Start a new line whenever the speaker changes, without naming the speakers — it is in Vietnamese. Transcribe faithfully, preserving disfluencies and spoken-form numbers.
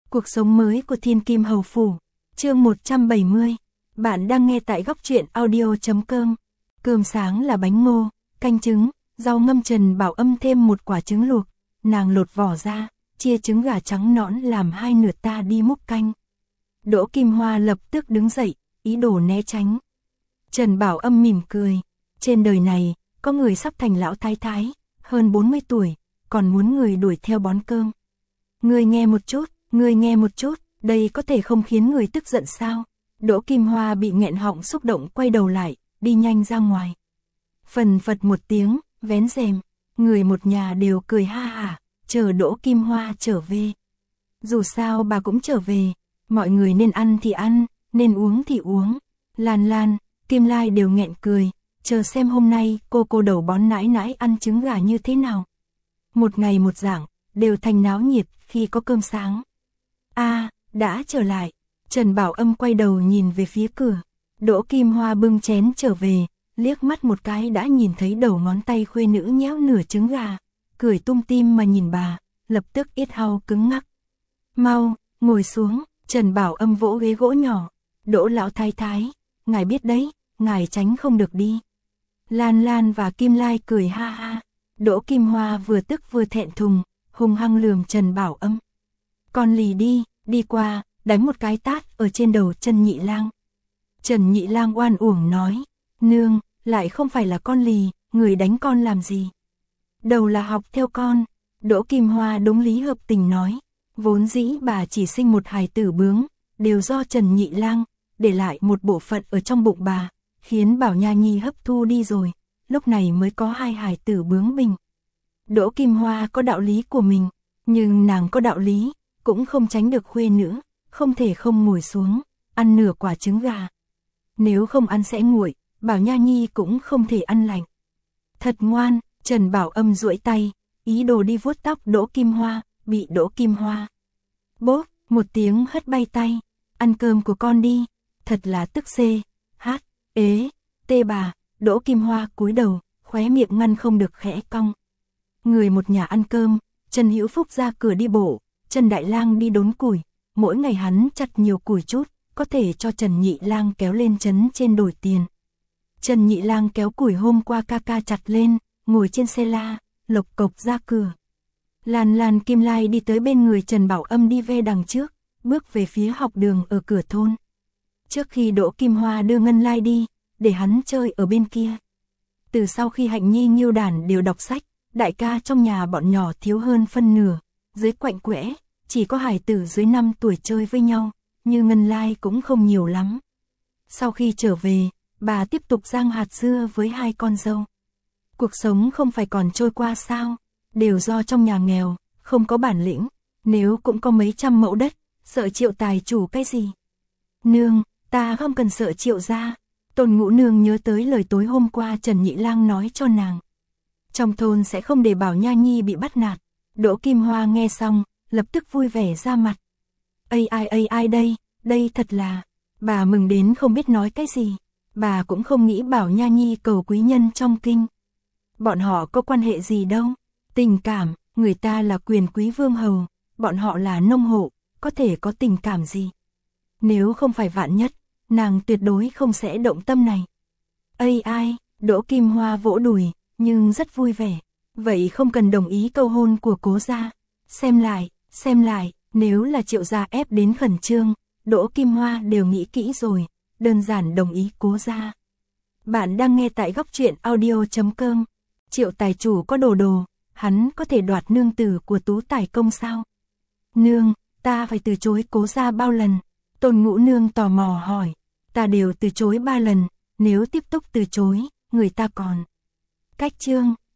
Cuộc sống mới của Thiên Kim Hầu Phủ, chương một trăm bảy mươi. Bạn đang nghe tại góc truyện audio chấm com. Cơm sáng là bánh ngô, canh trứng, rau ngâm. Trần Bảo Âm thêm một quả trứng luộc, nàng lột vỏ ra, chia trứng gà trắng nõn làm hai nửa ta đi múc canh. Đỗ Kim Hoa lập tức đứng dậy, ý đồ né tránh. Trần Bảo Âm mỉm cười, trên đời này, có người sắp thành lão thái thái, hơn bốn mươi tuổi, còn muốn người đuổi theo bón cơm. Ngươi nghe một chút, ngươi nghe một chút, đây có thể không khiến người tức giận sao? Đỗ Kim Hoa bị nghẹn họng xúc động quay đầu lại, đi nhanh ra ngoài. Phần phật một tiếng, vén rèm, người một nhà đều cười ha hả, chờ Đỗ Kim Hoa trở về. Dù sao bà cũng trở về, mọi người nên ăn thì ăn, nên uống thì uống. Lan Lan, Kim Lai đều nghẹn cười, chờ xem hôm nay cô cô đầu bón nãi nãi ăn trứng gà như thế nào. Một ngày một dạng, đều thành náo nhiệt khi có cơm sáng. A, à, đã trở lại. Trần Bảo Âm quay đầu nhìn về phía cửa. Đỗ Kim Hoa bưng chén trở về, liếc mắt một cái đã nhìn thấy đầu ngón tay khuê nữ nhéo nửa trứng gà, cười tung tim mà nhìn bà, lập tức yết hầu cứng ngắc. Mau, ngồi xuống. Trần Bảo Âm vỗ ghế gỗ nhỏ. Đỗ lão thái thái, ngài biết đấy, ngài tránh không được đi. Lan Lan và Kim Lai cười ha ha. Đỗ Kim Hoa vừa tức vừa thẹn thùng, hung hăng lườm Trần Bảo Âm. Con lì đi, đi qua, đánh một cái tát ở trên đầu Trần Nhị Lang. Trần Nhị Lang oan uổng nói, nương, lại không phải là con lì, người đánh con làm gì? Đầu là học theo con. Đỗ Kim Hoa đúng lý hợp tình nói, vốn dĩ bà chỉ sinh một hài tử bướng, đều do Trần Nhị Lang, để lại một bộ phận ở trong bụng bà, khiến Bảo Nha Nhi hấp thu đi rồi, lúc này mới có hai hài tử bướng bỉnh. Đỗ Kim Hoa có đạo lý của mình, nhưng nàng có đạo lý, cũng không tránh được khuê nữ, không thể không ngồi xuống, ăn nửa quả trứng gà. Nếu không ăn sẽ nguội, Bảo Nha Nhi cũng không thể ăn lạnh. Thật ngoan, Trần Bảo Âm duỗi tay, ý đồ đi vuốt tóc Đỗ Kim Hoa, bị Đỗ Kim Hoa bốp một tiếng hất bay tay. Ăn cơm của con đi, thật là tức xê, hát, ế, tê bà. Đỗ Kim Hoa cúi đầu, khóe miệng ngăn không được khẽ cong. Người một nhà ăn cơm, Trần Hữu Phúc ra cửa đi bộ, Trần Đại Lang đi đốn củi, mỗi ngày hắn chặt nhiều củi chút, có thể cho Trần Nhị Lang kéo lên trấn trên đổi tiền. Trần Nhị Lang kéo củi hôm qua ca ca chặt lên, ngồi trên xe la, lộc cộc ra cửa. Lan Lan Kim Lai đi tới bên người Trần Bảo Âm đi ve đằng trước, bước về phía học đường ở cửa thôn. Trước khi Đỗ Kim Hoa đưa Ngân Lai đi, để hắn chơi ở bên kia. Từ sau khi Hạnh Nhi Nghiêu Đản đều đọc sách, đại ca trong nhà bọn nhỏ thiếu hơn phân nửa, dưới quạnh quẽ, chỉ có hài tử dưới năm tuổi chơi với nhau, như Ngân Lai cũng không nhiều lắm. Sau khi trở về, bà tiếp tục rang hạt dưa với hai con dâu. Cuộc sống không phải còn trôi qua sao, đều do trong nhà nghèo, không có bản lĩnh, nếu cũng có mấy trăm mẫu đất, sợ Triệu tài chủ cái gì. Nương, ta không cần sợ Triệu gia. Tôn Ngũ Nương nhớ tới lời tối hôm qua Trần Nhị Lang nói cho nàng. Trong thôn sẽ không để Bảo Nha Nhi bị bắt nạt. Đỗ Kim Hoa nghe xong, lập tức vui vẻ ra mặt. Ây ai ây ai đây, đây thật là, bà mừng đến không biết nói cái gì. Bà cũng không nghĩ Bảo Nha Nhi cầu quý nhân trong kinh. Bọn họ có quan hệ gì đâu, tình cảm, người ta là quyền quý vương hầu, bọn họ là nông hộ, có thể có tình cảm gì. Nếu không phải vạn nhất, nàng tuyệt đối không sẽ động tâm này. Ây ai, Đỗ Kim Hoa vỗ đùi, nhưng rất vui vẻ. Vậy không cần đồng ý cầu hôn của Cố gia. Xem lại, xem lại, nếu là Triệu gia ép đến khẩn trương, Đỗ Kim Hoa đều nghĩ kỹ rồi, đơn giản đồng ý Cố gia. Bạn đang nghe tại góc truyện audio chấm com. Triệu tài chủ có đồ đồ, hắn có thể đoạt nương tử của Tú Tài công sao? Nương, ta phải từ chối Cố gia bao lần? Tôn Ngũ Nương tò mò hỏi. Ta đều từ chối ba lần, nếu tiếp tục từ chối, người ta còn cách chương.